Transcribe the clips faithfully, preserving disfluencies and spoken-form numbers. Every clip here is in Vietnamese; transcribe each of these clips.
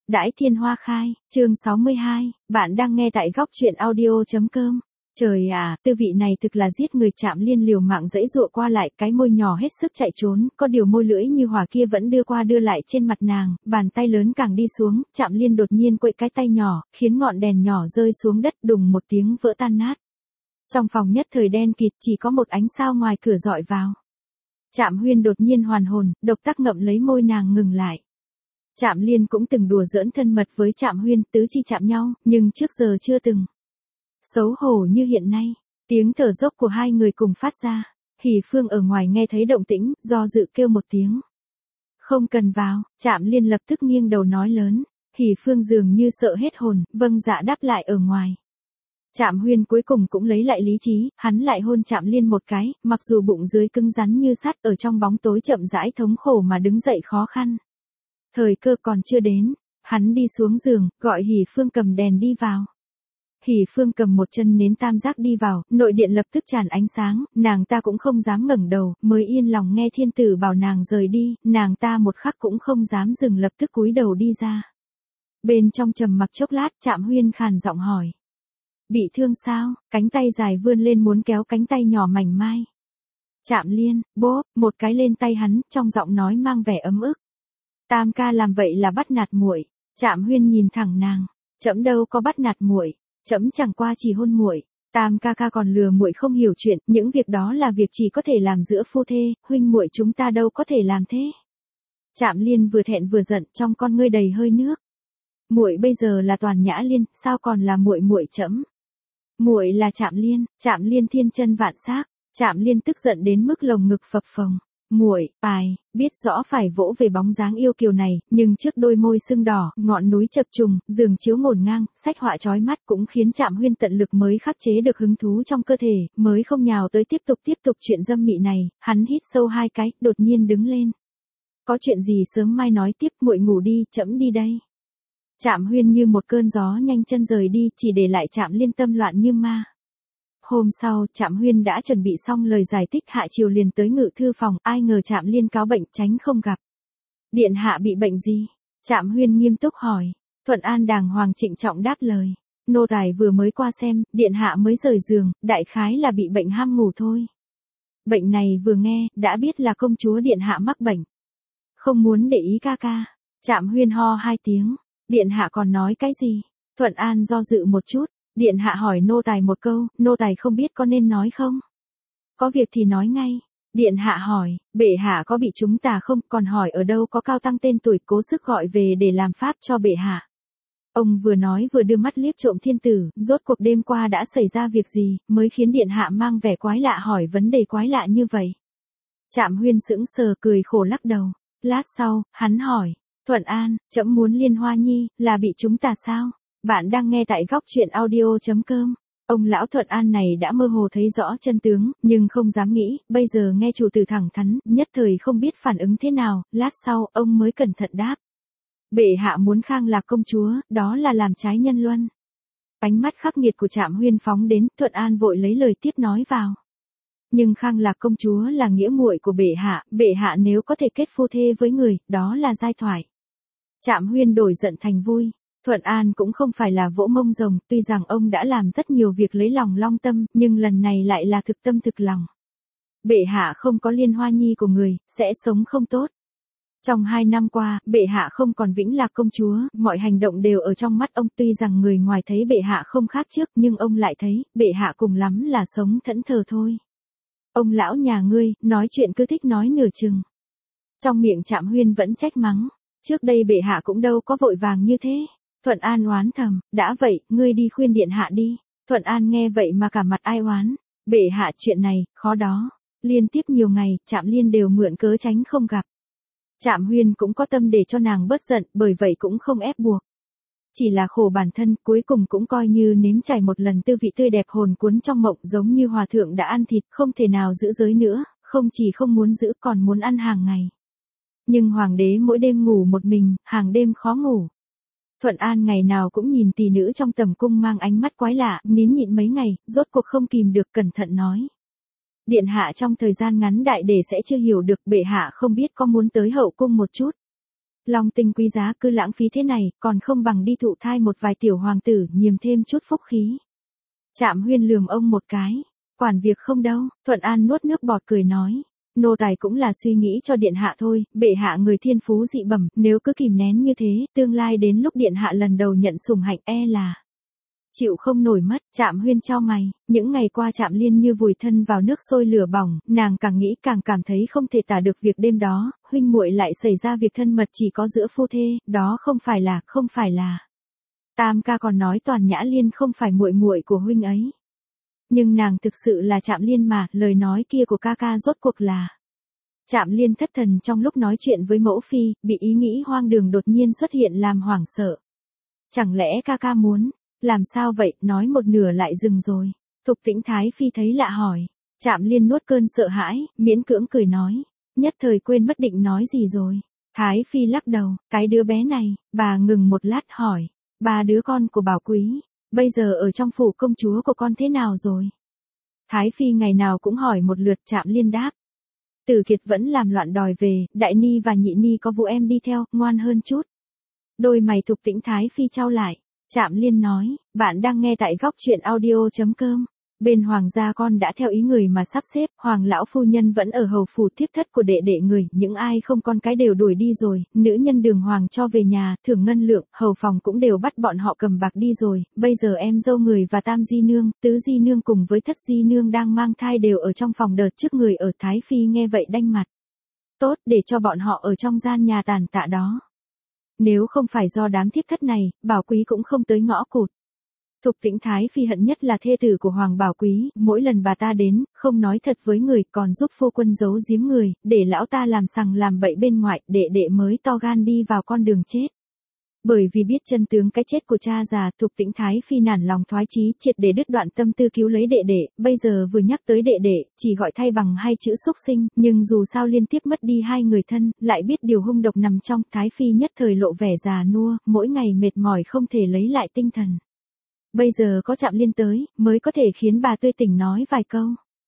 Đãi thiên hoa khai, chương sáu mươi hai, bạn đang nghe tại góc truyện audio.com. Trời à, tư vị này thực là giết người. Trạm Liên liều mạng giãy giụa qua lại, cái môi nhỏ hết sức chạy trốn, có điều môi lưỡi như hỏa kia vẫn đưa qua đưa lại trên mặt nàng, bàn tay lớn càng đi xuống, Trạm Liên đột nhiên quậy cái tay nhỏ, khiến ngọn đèn nhỏ rơi xuống đất đùng một tiếng vỡ tan nát. Trong phòng nhất thời đen kịt, chỉ có một ánh sao ngoài cửa dọi vào. Trạm Huyên đột nhiên hoàn hồn, độc tác ngậm lấy môi nàng ngừng lại. Trạm Liên cũng từng đùa giỡn thân mật với Trạm Huyên, tứ chi chạm nhau, nhưng trước giờ chưa từng. Xấu hổ như hiện nay, tiếng thở dốc của hai người cùng phát ra. Hỷ Phương ở ngoài nghe thấy động tĩnh, do dự kêu một tiếng. Không cần vào, Trạm Liên lập tức nghiêng đầu nói lớn. Hỷ Phương dường như sợ hết hồn, vâng dạ đáp lại ở ngoài. Trạm Huyên cuối cùng cũng lấy lại lý trí, hắn lại hôn Trạm Liên một cái, mặc dù bụng dưới cứng rắn như sắt, ở trong bóng tối chậm rãi thống khổ mà đứng dậy khó khăn. Thời cơ còn chưa đến, hắn đi xuống giường, gọi Hỷ Phương cầm đèn đi vào. Hỷ Phương cầm một chân nến tam giác đi vào, nội điện lập tức tràn ánh sáng, nàng ta cũng không dám ngẩng đầu, mới yên lòng nghe thiên tử bảo nàng rời đi, nàng ta một khắc cũng không dám dừng, lập tức cúi đầu đi ra. Bên trong trầm mặc chốc lát, Trạm Huyên khàn giọng hỏi. Bị thương sao? Cánh tay dài vươn lên muốn kéo cánh tay nhỏ mảnh mai. Trạm Liên, bốp, một cái lên tay hắn, trong giọng nói mang vẻ ấm ức. Tam ca làm vậy là bắt nạt muội. Trạm Huyên nhìn thẳng nàng, trẫm đâu có bắt nạt muội, trẫm chẳng qua chỉ hôn muội. Tam ca ca còn lừa muội không hiểu chuyện, những việc đó là việc chỉ có thể làm giữa phu thê, huynh muội chúng ta đâu có thể làm thế. Trạm Liên vừa thẹn vừa giận, trong con ngươi đầy hơi nước. Muội bây giờ là Toàn Nhã Liên, sao còn là muội muội trẫm? Muội là Trạm Liên. Trạm Liên thiên chân vạn xác. Trạm Liên tức giận đến mức lồng ngực phập phồng. Muội, bài, biết rõ phải vỗ về bóng dáng yêu kiều này, nhưng trước đôi môi sưng đỏ, ngọn núi chập trùng, giường chiếu ngổn ngang, sách họa chói mắt cũng khiến Trạm Huyên tận lực mới khắc chế được hứng thú trong cơ thể, mới không nhào tới tiếp tục tiếp tục chuyện dâm mị này. Hắn hít sâu hai cái, đột nhiên đứng lên. Có chuyện gì sớm mai nói tiếp, muội ngủ đi, trẫm đi đây. Trạm Huyên như một cơn gió nhanh chân rời đi, chỉ để lại Trạm Liên tâm loạn như ma. Hôm sau, Trạm Huyên đã chuẩn bị xong lời giải thích, hạ chiều liền tới ngự thư phòng, ai ngờ Trạm Liên cáo bệnh tránh không gặp. Điện hạ bị bệnh gì? Trạm Huyên nghiêm túc hỏi. Thuận An đàng hoàng trịnh trọng đáp lời. Nô tài vừa mới qua xem, điện hạ mới rời giường, đại khái là bị bệnh ham ngủ thôi. Bệnh này vừa nghe, đã biết là công chúa điện hạ mắc bệnh. Không muốn để ý ca ca. Trạm Huyên ho hai tiếng. Điện hạ còn nói cái gì? Thuận An do dự một chút. Điện hạ hỏi nô tài một câu, nô tài không biết có nên nói không? Có việc thì nói ngay. Điện hạ hỏi, bệ hạ có bị chúng ta không, còn hỏi ở đâu có Cao Tăng tên tuổi, cố sức gọi về để làm pháp cho bệ hạ. Ông vừa nói vừa đưa mắt liếc trộm thiên tử, rốt cuộc đêm qua đã xảy ra việc gì, mới khiến điện hạ mang vẻ quái lạ hỏi vấn đề quái lạ như vậy. Trạm Huyên sững sờ cười khổ lắc đầu. Lát sau, hắn hỏi, Thuận An, trẫm muốn Liên Hoa Nhi, là bị chúng ta sao? Bạn đang nghe tại góc truyện audio.com. Ông lão Thuận An này đã mơ hồ thấy rõ chân tướng, nhưng không dám nghĩ, bây giờ nghe chủ tử thẳng thắn, nhất thời không biết phản ứng thế nào, lát sau, ông mới cẩn thận đáp. Bệ hạ muốn Khang Lạc công chúa, đó là làm trái nhân luân. Ánh mắt khắc nghiệt của Trạm Huyên phóng đến, Thuận An vội lấy lời tiếp nói vào. Nhưng Khang Lạc công chúa là nghĩa muội của bệ hạ, bệ hạ nếu có thể kết phu thê với người, đó là giai thoại. Trạm Huyên đổi giận thành vui. Thuận An cũng không phải là vỗ mông rồng, tuy rằng ông đã làm rất nhiều việc lấy lòng long tâm, nhưng lần này lại là thực tâm thực lòng. Bệ hạ không có Liên Hoa Nhi của người, sẽ sống không tốt. Trong hai năm qua, bệ hạ không còn Vĩnh Lạc công chúa, mọi hành động đều ở trong mắt ông, tuy rằng người ngoài thấy bệ hạ không khác trước, nhưng ông lại thấy, bệ hạ cùng lắm là sống thẫn thờ thôi. Ông lão nhà ngươi, nói chuyện cứ thích nói nửa chừng. Trong miệng Trạm Huyên vẫn trách mắng, trước đây bệ hạ cũng đâu có vội vàng như thế. Thuận An oán thầm, đã vậy, ngươi đi khuyên điện hạ đi. Thuận An nghe vậy mà cả mặt ai oán. Bệ hạ chuyện này, khó đó. Liên tiếp nhiều ngày, Trạm Liên đều mượn cớ tránh không gặp. Trạm Huyên cũng có tâm để cho nàng bớt giận, bởi vậy cũng không ép buộc. Chỉ là khổ bản thân, cuối cùng cũng coi như nếm trải một lần tư vị tươi đẹp hồn cuốn trong mộng, giống như hòa thượng đã ăn thịt, không thể nào giữ giới nữa, không chỉ không muốn giữ còn muốn ăn hàng ngày. Nhưng hoàng đế mỗi đêm ngủ một mình, hàng đêm khó ngủ. Thuận An ngày nào cũng nhìn tỷ nữ trong tầm cung mang ánh mắt quái lạ, nín nhịn mấy ngày, rốt cuộc không kìm được cẩn thận nói. Điện hạ trong thời gian ngắn đại để sẽ chưa hiểu được, bệ hạ không biết có muốn tới hậu cung một chút. Long tinh quý giá cứ lãng phí thế này, còn không bằng đi thụ thai một vài tiểu hoàng tử, nhiềm thêm chút phúc khí. Trạm Huyên lườm ông một cái, quản việc không đâu. Thuận An nuốt nước bọt cười nói, nô tài cũng là suy nghĩ cho điện hạ thôi, bệ hạ người thiên phú dị bẩm, nếu cứ kìm nén như thế, tương lai đến lúc điện hạ lần đầu nhận sủng hạnh e là chịu không nổi mất. Trạm Huyên chau mày, những ngày qua Trạm Liên như vùi thân vào nước sôi lửa bỏng, nàng càng nghĩ càng cảm thấy không thể tả được việc đêm đó, huynh muội lại xảy ra việc thân mật chỉ có giữa phu thê, đó không phải là, không phải là. Tam ca còn nói Toàn Nhã Liên không phải muội muội của huynh ấy. Nhưng nàng thực sự là Trạm Liên mà, lời nói kia của ca ca rốt cuộc là. Trạm Liên thất thần trong lúc nói chuyện với mẫu phi, bị ý nghĩ hoang đường đột nhiên xuất hiện làm hoảng sợ. Chẳng lẽ ca ca muốn, làm sao vậy, nói một nửa lại dừng rồi. Thục Tĩnh Thái Phi thấy lạ hỏi. Trạm Liên nuốt cơn sợ hãi, miễn cưỡng cười nói, nhất thời quên mất định nói gì rồi. Thái Phi lắc đầu, cái đứa bé này, bà ngừng một lát hỏi, ba đứa con của Bảo Quý, bây giờ ở trong phủ công chúa của con thế nào rồi? Thái Phi ngày nào cũng hỏi một lượt. Trạm Liên đáp, Tử Kiệt vẫn làm loạn đòi về, Đại Ni và Nhị Ni có Vũ Em đi theo, ngoan hơn chút. Đôi mày Thục Tĩnh Thái Phi chau lại. Trạm Liên nói, bạn đang nghe tại góc truyện audio.com. Bên hoàng gia con đã theo ý người mà sắp xếp, hoàng lão phu nhân vẫn ở hầu phủ thiếp thất của đệ đệ người, những ai không con cái đều đuổi đi rồi, nữ nhân đường hoàng cho về nhà, thưởng ngân lượng, hầu phòng cũng đều bắt bọn họ cầm bạc đi rồi, bây giờ em dâu người và tam di nương, tứ di nương cùng với thất di nương đang mang thai đều ở trong phòng đợt trước người ở. Thái Phi nghe vậy đanh mặt. Tốt, để cho bọn họ ở trong gian nhà tàn tạ đó. Nếu không phải do đám thiếp thất này, Bảo Quý cũng không tới ngõ cụt. Thục Tĩnh Thái Phi hận nhất là thê tử của Hoàng Bảo Quý, mỗi lần bà ta đến, không nói thật với người, còn giúp phu quân giấu giếm người, để lão ta làm sằng làm bậy bên ngoài, đệ đệ mới to gan đi vào con đường chết. Bởi vì biết chân tướng cái chết của cha già, Thục Tĩnh Thái Phi nản lòng thoái chí, triệt để đứt đoạn tâm tư cứu lấy đệ đệ, bây giờ vừa nhắc tới đệ đệ, chỉ gọi thay bằng hai chữ xúc sinh, nhưng dù sao liên tiếp mất đi hai người thân, lại biết điều hung độc nằm trong, Thái Phi nhất thời lộ vẻ già nua, mỗi ngày mệt mỏi không thể lấy lại tinh thần. Bây giờ có Trạm Liên tới, mới có thể khiến bà tươi tỉnh nói vài câu.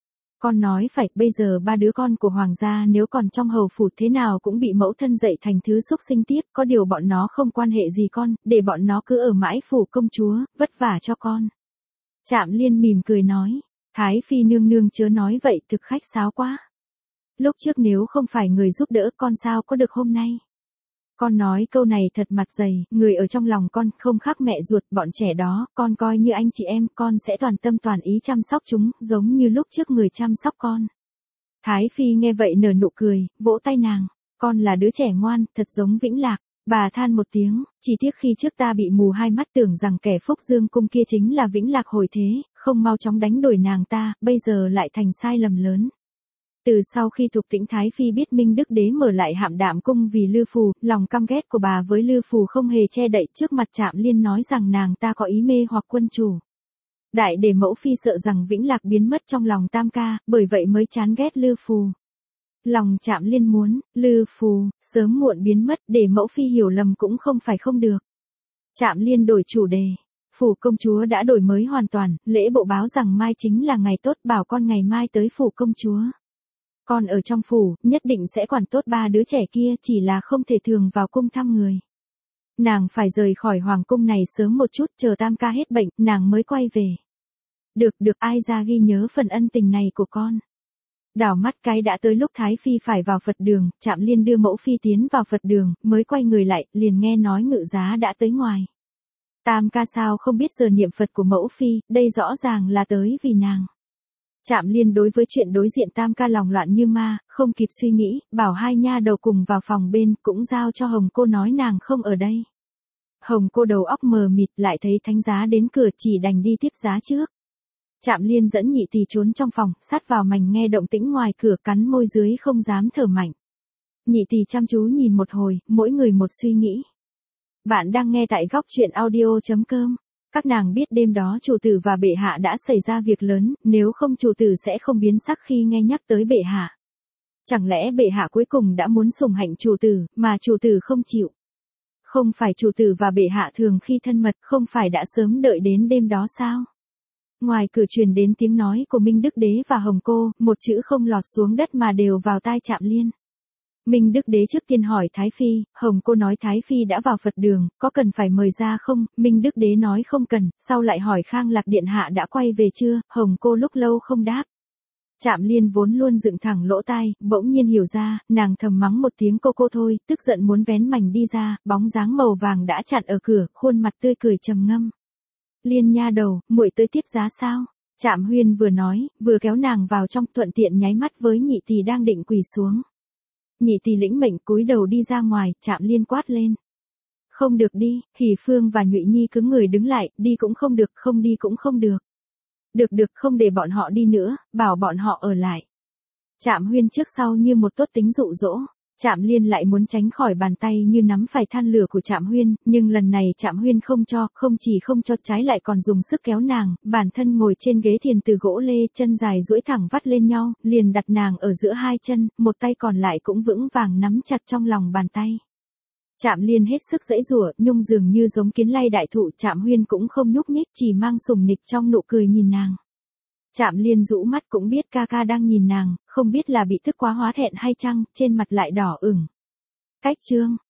Con nói phải, bây giờ ba đứa con của hoàng gia nếu còn trong hầu phủ thế nào cũng bị mẫu thân dạy thành thứ xúc sinh tiếp, có điều bọn nó không quan hệ gì con, để bọn nó cứ ở mãi phủ công chúa, vất vả cho con. Trạm Liên mỉm cười nói, Thái Phi nương nương chớ nói vậy, thực khách sáo quá. Lúc trước nếu không phải người giúp đỡ con sao có được hôm nay. Con nói câu này thật mặt dày, người ở trong lòng con không khác mẹ ruột, bọn trẻ đó, con coi như anh chị em, con sẽ toàn tâm toàn ý chăm sóc chúng, giống như lúc trước người chăm sóc con. Thái Phi nghe vậy nở nụ cười, vỗ tay nàng, con là đứa trẻ ngoan, thật giống Vĩnh Lạc. Bà than một tiếng, chỉ tiếc khi trước ta bị mù hai mắt tưởng rằng kẻ Phúc Dương cung kia chính là Vĩnh Lạc hồi thế, không mau chóng đánh đuổi nàng ta, bây giờ lại thành sai lầm lớn. Từ sau khi Thục Tĩnh Thái Phi biết Minh Đức Đế mở lại Hạm Đạm cung vì Lư Phù, lòng căm ghét của bà với Lư Phù không hề che đậy, trước mặt Trạm Liên nói rằng nàng ta có ý mê hoặc quân chủ. Đại để mẫu phi sợ rằng Vĩnh Lạc biến mất trong lòng Tam ca, bởi vậy mới chán ghét Lư Phù. Lòng Trạm Liên muốn, Lư Phù, sớm muộn biến mất, để mẫu phi hiểu lầm cũng không phải không được. Trạm Liên đổi chủ đề. Phủ công chúa đã đổi mới hoàn toàn, lễ bộ báo rằng mai chính là ngày tốt, bảo con ngày mai tới phủ công chúa. Con ở trong phủ, nhất định sẽ quản tốt ba đứa trẻ kia, chỉ là không thể thường vào cung thăm người. Nàng phải rời khỏi hoàng cung này sớm một chút, chờ Tam ca hết bệnh, nàng mới quay về. Được, được, ai ra ghi nhớ phần ân tình này của con. Đảo mắt cái đã tới lúc Thái Phi phải vào Phật đường, Trạm Liên đưa mẫu phi tiến vào Phật đường, mới quay người lại, liền nghe nói ngự giá đã tới ngoài. Tam ca sao không biết giờ niệm Phật của mẫu phi, đây rõ ràng là tới vì nàng. Trạm Liên đối với chuyện đối diện Tam ca lòng loạn như ma, không kịp suy nghĩ, bảo hai nha đầu cùng vào phòng bên, cũng giao cho Hồng cô nói nàng không ở đây. Hồng cô đầu óc mờ mịt, lại thấy thánh giá đến cửa, chỉ đành đi tiếp giá trước. Trạm Liên dẫn Nhị tỷ trốn trong phòng, sát vào mành nghe động tĩnh ngoài cửa, cắn môi dưới không dám thở mạnh. Nhị tỷ chăm chú nhìn một hồi, mỗi người một suy nghĩ. Bạn đang nghe tại góc truyện audio.com. Các nàng biết đêm đó chủ tử và bệ hạ đã xảy ra việc lớn, nếu không chủ tử sẽ không biến sắc khi nghe nhắc tới bệ hạ. Chẳng lẽ bệ hạ cuối cùng đã muốn sủng hạnh chủ tử, mà chủ tử không chịu? Không phải chủ tử và bệ hạ thường khi thân mật, không phải đã sớm đợi đến đêm đó sao? Ngoài cửa truyền đến tiếng nói của Minh Đức Đế và Hồng cô, một chữ không lọt xuống đất mà đều vào tai Trạm Liên. Minh Đức Đế trước tiên hỏi Thái Phi, Hồng cô nói Thái Phi đã vào Phật đường, có cần phải mời ra không? Minh Đức Đế nói không cần, sau lại hỏi Khang Lạc Điện Hạ đã quay về chưa, Hồng cô lúc lâu không đáp. Trạm Liên vốn luôn dựng thẳng lỗ tai, bỗng nhiên hiểu ra, nàng thầm mắng một tiếng cô cô thôi, tức giận muốn vén mảnh đi ra, bóng dáng màu vàng đã chặn ở cửa, khuôn mặt tươi cười trầm ngâm. Liên nha đầu, muội tới tiếp giá sao? Trạm Huyên vừa nói, vừa kéo nàng vào trong, thuận tiện nháy mắt với nhị tỷ đang định quỳ xuống. Nhị tỷ lĩnh mệnh cúi đầu đi ra ngoài, Trạm Liên quát lên. Không được đi, Hỉ Phương và Nhụy Nhi cứng người đứng lại, đi cũng không được, không đi cũng không được. Được được, không để bọn họ đi nữa, bảo bọn họ ở lại. Trạm Huyên trước sau như một tốt tính dụ dỗ. Trạm Liên lại muốn tránh khỏi bàn tay như nắm phải than lửa của Trạm Huyên, nhưng lần này Trạm Huyên không cho, không chỉ không cho, trái lại còn dùng sức kéo nàng, bản thân ngồi trên ghế thiền từ gỗ lê, chân dài duỗi thẳng vắt lên nhau, liền đặt nàng ở giữa hai chân, một tay còn lại cũng vững vàng nắm chặt trong lòng bàn tay. Trạm Liên hết sức giãy giụa, nhung dường như giống kiến lay đại thụ, Trạm Huyên cũng không nhúc nhích, chỉ mang sùng nịch trong nụ cười nhìn nàng. Trạm Liên rũ mắt cũng biết ca ca đang nhìn nàng, không biết là bị tức quá hóa thẹn hay chăng, trên mặt lại đỏ ửng. Cách chương